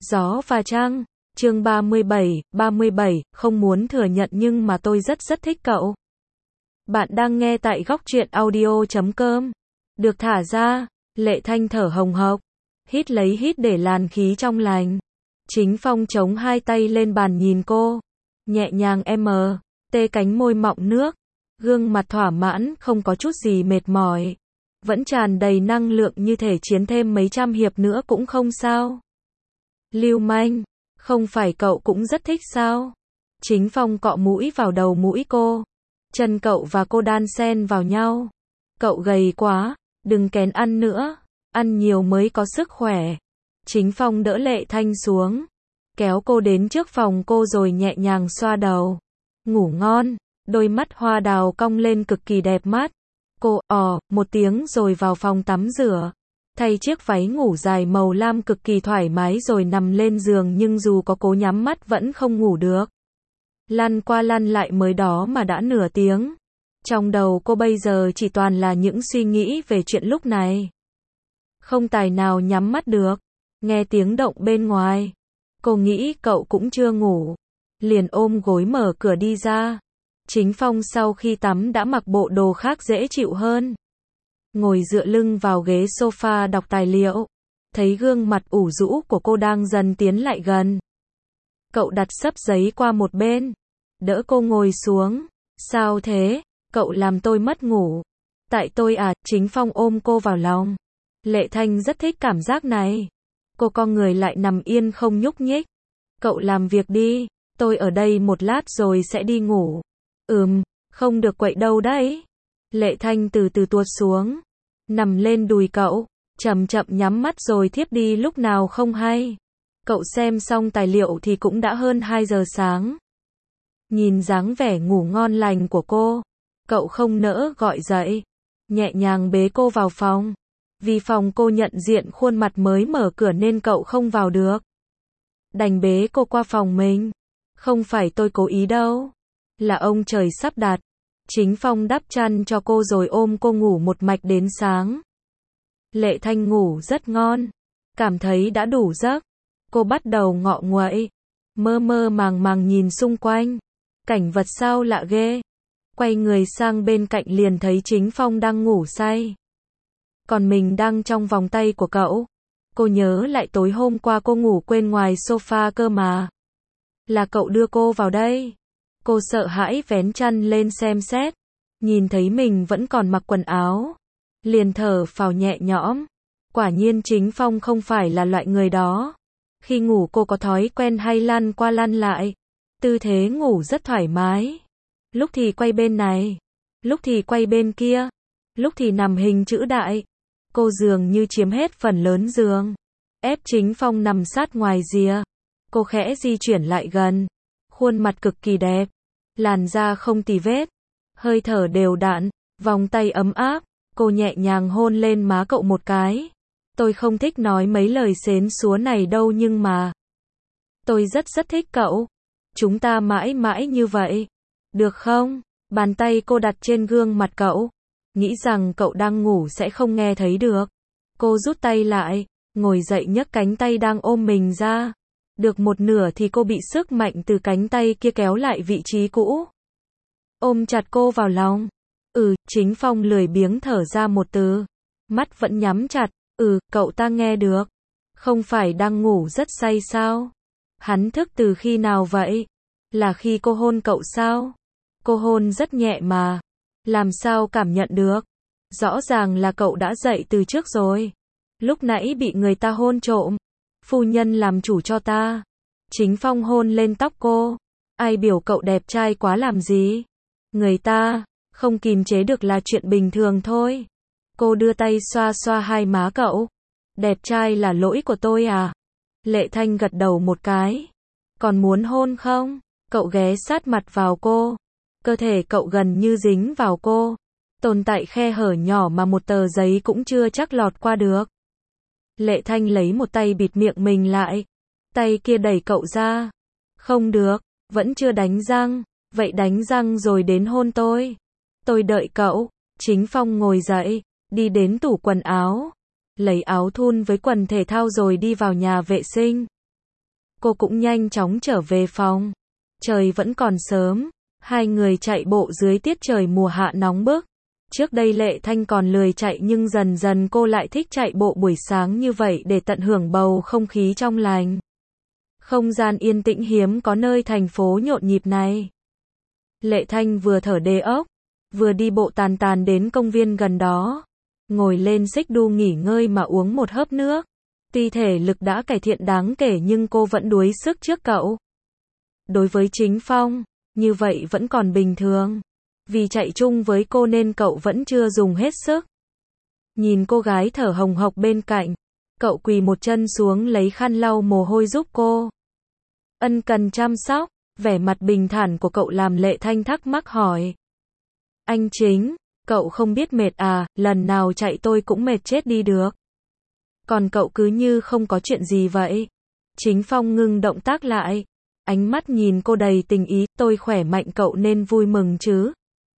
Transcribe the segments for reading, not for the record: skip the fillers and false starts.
Gió và trăng, chương 37, không muốn thừa nhận nhưng mà tôi rất thích cậu. Bạn đang nghe tại góc truyện audio.com. Được thả ra, Lệ Thanh thở hồng hộc, hít lấy hít để làn khí trong lành. Chính Phong chống hai tay lên bàn nhìn cô, nhẹ nhàng tê cánh môi mọng nước, gương mặt thỏa mãn không có chút gì mệt mỏi, vẫn tràn đầy năng lượng như thể chiến thêm mấy trăm hiệp nữa cũng không sao. Lưu manh, không phải cậu cũng rất thích sao? Chính Phong cọ mũi vào đầu mũi cô, chân cậu và cô đan xen vào nhau. Cậu gầy quá, đừng kén ăn nữa, ăn nhiều mới có sức khỏe. Chính Phong đỡ Lệ Thanh xuống, kéo cô đến trước phòng cô rồi nhẹ nhàng xoa đầu. Ngủ ngon, đôi mắt hoa đào cong lên cực kỳ đẹp mắt. Cô một tiếng rồi vào phòng tắm rửa, thay chiếc váy ngủ dài màu lam cực kỳ thoải mái rồi nằm lên giường, nhưng dù có cố nhắm mắt vẫn không ngủ được. Lăn qua lăn lại mới đó mà đã nửa tiếng. Trong đầu cô bây giờ chỉ toàn là những suy nghĩ về chuyện lúc này. Không tài nào nhắm mắt được. Nghe tiếng động bên ngoài, cô nghĩ cậu cũng chưa ngủ, liền ôm gối mở cửa đi ra. Chính Phong sau khi tắm đã mặc bộ đồ khác dễ chịu hơn, ngồi dựa lưng vào ghế sofa đọc tài liệu, thấy gương mặt ủ rũ của cô đang dần tiến lại gần. Cậu đặt xấp giấy qua một bên, đỡ cô ngồi xuống. Sao thế? Cậu làm tôi mất ngủ. Tại tôi à? Chính Phong ôm cô vào lòng. Lệ Thanh rất thích cảm giác này. Cô co người lại nằm yên không nhúc nhích. Cậu làm việc đi, tôi ở đây một lát rồi sẽ đi ngủ. Không được quậy đâu đấy. Lệ Thanh từ từ tuột xuống, nằm lên đùi cậu, chậm chậm nhắm mắt rồi thiếp đi lúc nào không hay. Cậu xem xong tài liệu thì cũng đã hơn 2 giờ sáng. Nhìn dáng vẻ ngủ ngon lành của cô, cậu không nỡ gọi dậy, nhẹ nhàng bế cô vào phòng. Vì phòng cô nhận diện khuôn mặt mới mở cửa nên cậu không vào được, đành bế cô qua phòng mình. Không phải tôi cố ý đâu, là ông trời sắp đặt. Chính Phong đắp chăn cho cô rồi ôm cô ngủ một mạch đến sáng. Lệ Thanh ngủ rất ngon, cảm thấy đã đủ giấc. Cô bắt đầu ngọ nguậy, mơ màng màng nhìn xung quanh. Cảnh vật sao lạ ghê. Quay người sang bên cạnh liền thấy Chính Phong đang ngủ say, còn mình đang trong vòng tay của cậu. Cô nhớ lại tối hôm qua cô ngủ quên ngoài sofa cơ mà. Là cậu đưa cô vào đây. Cô sợ hãi vén chăn lên xem xét, nhìn thấy mình vẫn còn mặc quần áo, liền thở phào nhẹ nhõm. Quả nhiên Chính Phong không phải là loại người đó. Khi ngủ cô có thói quen hay lăn qua lăn lại, tư thế ngủ rất thoải mái. Lúc thì quay bên này, lúc thì quay bên kia, lúc thì nằm hình chữ đại. Cô dường như chiếm hết phần lớn giường, ép Chính Phong nằm sát ngoài rìa. Cô khẽ di chuyển lại gần, khuôn mặt cực kỳ đẹp, làn da không tì vết, hơi thở đều đặn, vòng tay ấm áp. Cô nhẹ nhàng hôn lên má cậu một cái. Tôi không thích nói mấy lời xến xúa này đâu nhưng mà tôi rất thích cậu. Chúng ta mãi mãi như vậy, được không? Bàn tay cô đặt trên gương mặt cậu, nghĩ rằng cậu đang ngủ sẽ không nghe thấy được. Cô rút tay lại, ngồi dậy nhấc cánh tay đang ôm mình ra. Được một nửa thì cô bị sức mạnh từ cánh tay kia kéo lại vị trí cũ, ôm chặt cô vào lòng. Chính Phong lười biếng thở ra một từ, mắt vẫn nhắm chặt. Cậu ta nghe được. Không phải đang ngủ rất say sao? Hắn thức từ khi nào vậy? Là khi cô hôn cậu sao? Cô hôn rất nhẹ mà, làm sao cảm nhận được? Rõ ràng là cậu đã dậy từ trước rồi. Lúc nãy bị người ta hôn trộm. Phu nhân làm chủ cho ta. Chính Phong hôn lên tóc cô. Ai biểu cậu đẹp trai quá làm gì? Người ta không kìm chế được là chuyện bình thường thôi. Cô đưa tay xoa xoa hai má cậu. Đẹp trai là lỗi của tôi à? Lệ Thanh gật đầu một cái. Còn muốn hôn không? Cậu ghé sát mặt vào cô. Cơ thể cậu gần như dính vào cô. Tồn tại khe hở nhỏ mà một tờ giấy cũng chưa chắc lọt qua được. Lệ Thanh lấy một tay bịt miệng mình lại. Tay kia đẩy cậu ra. Không được, vẫn chưa đánh răng. Vậy đánh răng rồi đến hôn tôi. Tôi đợi cậu. Chính Phong ngồi dậy, đi đến tủ quần áo, lấy áo thun với quần thể thao rồi đi vào nhà vệ sinh. cô cũng nhanh chóng trở về phòng. Trời vẫn còn sớm, hai người chạy bộ dưới tiết trời mùa hạ nóng bức. Trước đây Lệ Thanh còn lười chạy nhưng dần dần cô lại thích chạy bộ buổi sáng như vậy để tận hưởng bầu không khí trong lành. Không gian yên tĩnh hiếm có nơi thành phố nhộn nhịp này. Lệ Thanh vừa thở đề ốc, vừa đi bộ tàn tàn đến công viên gần đó. Ngồi lên xích đu nghỉ ngơi mà uống một hớp nước. Tuy thể lực đã cải thiện đáng kể nhưng cô vẫn đuối sức trước cậu. Đối với Chính Phong, như vậy vẫn còn bình thường. Vì chạy chung với cô nên cậu vẫn chưa dùng hết sức. Nhìn cô gái thở hồng hộc bên cạnh, cậu quỳ một chân xuống lấy khăn lau mồ hôi giúp cô. Ân cần chăm sóc, vẻ mặt bình thản của cậu làm Lệ Thanh thắc mắc hỏi. Anh Chính, cậu không biết mệt à, lần nào chạy tôi cũng mệt chết đi được. Còn cậu cứ như không có chuyện gì vậy. Chính Phong ngưng động tác lại. Ánh mắt nhìn cô đầy tình ý, tôi khỏe mạnh cậu nên vui mừng chứ.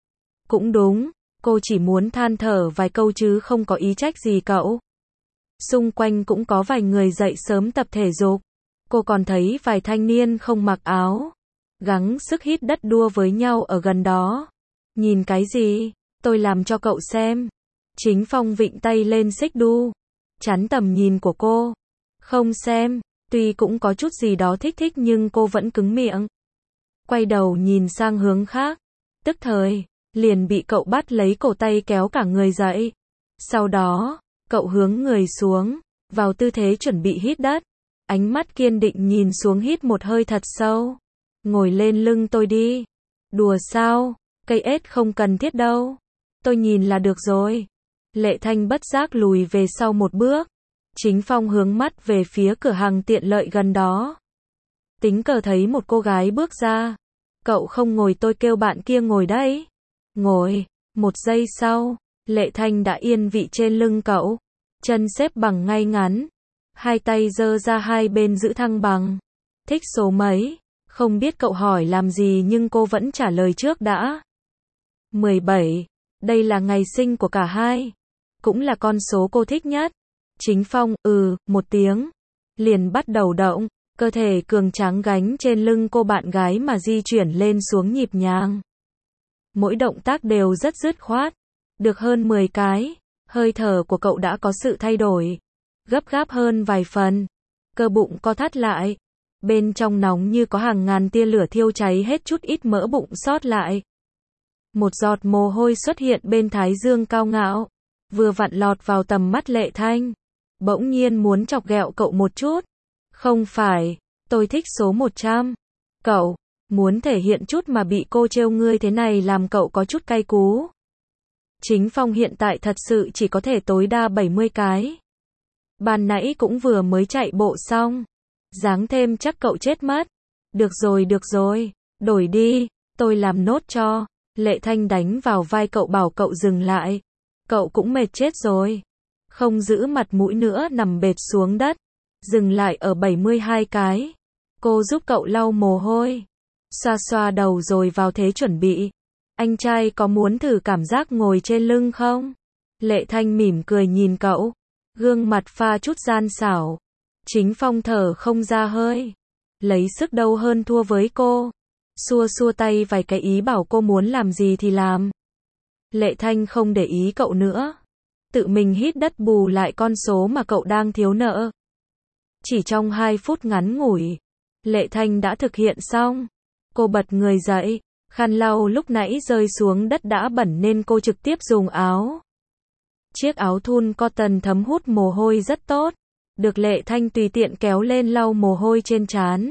Cũng đúng, cô chỉ muốn than thở vài câu chứ không có ý trách gì cậu. Xung quanh cũng có vài người dậy sớm tập thể dục. Cô còn thấy vài thanh niên không mặc áo, gắng sức hít đất đua với nhau ở gần đó. Nhìn cái gì? Tôi làm cho cậu xem. Chính Phong vịn tay lên xích đu, chắn tầm nhìn của cô. Không xem, tuy cũng có chút gì đó thích thích nhưng cô vẫn cứng miệng. Quay đầu nhìn sang hướng khác, tức thời, liền bị cậu bắt lấy cổ tay kéo cả người dậy. Sau đó, cậu hướng người xuống, vào tư thế chuẩn bị hít đất. Ánh mắt kiên định nhìn xuống hít một hơi thật sâu. Ngồi lên lưng tôi đi. Đùa sao? Cây ếch không cần thiết đâu. Tôi nhìn là được rồi. Lệ Thanh bất giác lùi về sau một bước. Chính Phong hướng mắt về phía cửa hàng tiện lợi gần đó. Tính cờ thấy một cô gái bước ra. Cậu không ngồi tôi kêu bạn kia ngồi đấy. Ngồi. Một giây sau, Lệ Thanh đã yên vị trên lưng cậu. Chân xếp bằng ngay ngắn. Hai tay giơ ra hai bên giữ thăng bằng. Thích số mấy? Không biết cậu hỏi làm gì nhưng cô vẫn trả lời trước đã. 17. Đây là ngày sinh của cả hai. Cũng là con số cô thích nhất. Chính Phong, một tiếng. Liền bắt đầu động. Cơ thể cường tráng gánh trên lưng cô bạn gái mà di chuyển lên xuống nhịp nhàng. Mỗi động tác đều rất dứt khoát. Được hơn 10 cái. Hơi thở của cậu đã có sự thay đổi. Gấp gáp hơn vài phần. Cơ bụng co thắt lại. Bên trong nóng như có hàng ngàn tia lửa thiêu cháy hết chút ít mỡ bụng sót lại. Một giọt mồ hôi xuất hiện bên thái dương cao ngạo. Vừa vặn lọt vào tầm mắt Lệ Thanh. Bỗng nhiên muốn chọc ghẹo cậu một chút. Không phải, tôi thích số 100. Cậu, muốn thể hiện chút mà bị cô trêu ngươi thế này làm cậu có chút cay cú. Chính Phong hiện tại thật sự chỉ có thể tối đa 70 cái. Ban nãy cũng vừa mới chạy bộ xong. Giáng thêm chắc cậu chết mất. Được rồi, đổi đi, tôi làm nốt cho. Lệ Thanh đánh vào vai cậu bảo cậu dừng lại. Cậu cũng mệt chết rồi. Không giữ mặt mũi nữa nằm bệt xuống đất. Dừng lại ở 72 cái. Cô giúp cậu lau mồ hôi. Xoa xoa đầu rồi vào thế chuẩn bị. Anh trai có muốn thử cảm giác ngồi trên lưng không? Lệ Thanh mỉm cười nhìn cậu. Gương mặt pha chút gian xảo. Chính Phong thở không ra hơi. Lấy sức đâu hơn thua với cô. Xua xua tay vài cái ý bảo cô muốn làm gì thì làm. Lệ Thanh không để ý cậu nữa. Tự mình hít đất bù lại con số mà cậu đang thiếu nợ. Chỉ trong 2 phút ngắn ngủi, Lệ Thanh đã thực hiện xong. Cô bật người dậy. Khăn lau lúc nãy rơi xuống đất đã bẩn nên cô trực tiếp dùng áo. Chiếc áo thun cotton thấm hút mồ hôi rất tốt. Được Lệ Thanh tùy tiện kéo lên lau mồ hôi trên trán.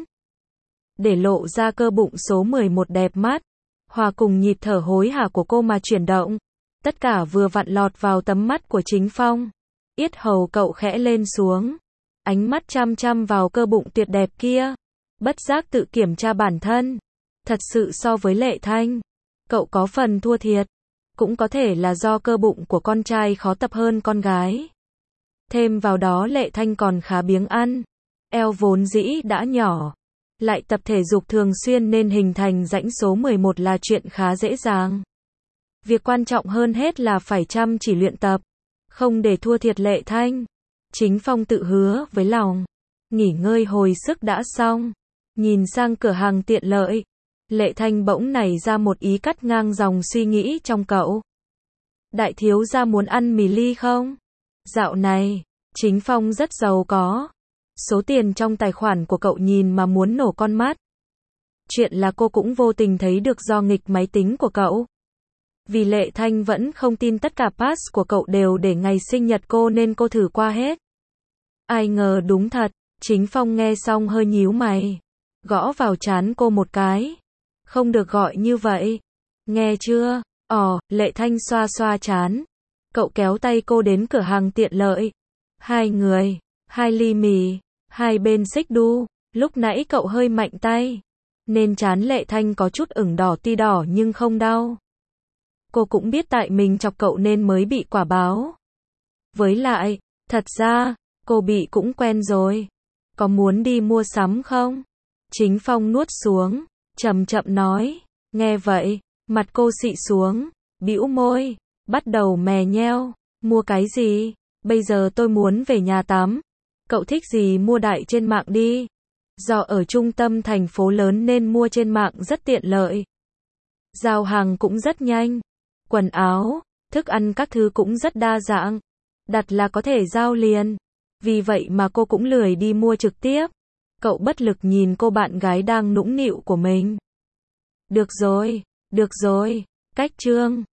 Để lộ ra cơ bụng số 11 đẹp mắt. Hòa cùng nhịp thở hối hả của cô mà chuyển động. Tất cả vừa vặn lọt vào tấm mắt của Chính Phong. Yết hầu cậu khẽ lên xuống. Ánh mắt chăm chăm vào cơ bụng tuyệt đẹp kia. Bất giác tự kiểm tra bản thân. Thật sự so với Lệ Thanh, cậu có phần thua thiệt. Cũng có thể là do cơ bụng của con trai khó tập hơn con gái. Thêm vào đó Lệ Thanh còn khá biếng ăn. Eo vốn dĩ đã nhỏ. Lại tập thể dục thường xuyên nên hình thành rãnh số 11 là chuyện khá dễ dàng. Việc quan trọng hơn hết là phải chăm chỉ luyện tập. Không để thua thiệt Lệ Thanh. Chính Phong tự hứa với lòng. nghỉ ngơi hồi sức đã xong. Nhìn sang cửa hàng tiện lợi, Lệ Thanh bỗng nảy ra một ý cắt ngang dòng suy nghĩ trong cậu. Đại thiếu gia muốn ăn mì ly không? Dạo này, Chính Phong rất giàu có. Số tiền trong tài khoản của cậu nhìn mà muốn nổ con mắt. Chuyện là cô cũng vô tình thấy được do nghịch máy tính của cậu. Vì Lệ Thanh vẫn không tin tất cả pass của cậu đều để ngày sinh nhật cô nên cô thử qua hết. Ai ngờ đúng thật, Chính Phong nghe xong hơi nhíu mày. Gõ vào trán cô một cái. Không được gọi như vậy. Nghe chưa? Lệ Thanh xoa xoa trán. Cậu kéo tay cô đến cửa hàng tiện lợi. 2 người, 2 ly mì, 2 bên xích đu. Lúc nãy cậu hơi mạnh tay, nên trán Lệ Thanh có chút ửng đỏ ti đỏ nhưng không đau. Cô cũng biết tại mình chọc cậu nên mới bị quả báo. Với lại, thật ra, cô bị cũng quen rồi. Có muốn đi mua sắm không? Chính Phong nuốt xuống, chậm chậm nói. Nghe vậy, mặt cô xị xuống, bĩu môi, bắt đầu mè nheo. Mua cái gì? Bây giờ tôi muốn về nhà tắm. Cậu thích gì mua đại trên mạng đi. Do ở trung tâm thành phố lớn nên mua trên mạng rất tiện lợi. Giao hàng cũng rất nhanh. Quần áo, thức ăn các thứ cũng rất đa dạng. Đặt là có thể giao liền. Vì vậy mà cô cũng lười đi mua trực tiếp. Cậu bất lực nhìn cô bạn gái đang nũng nịu của mình. Được rồi, cách Trương.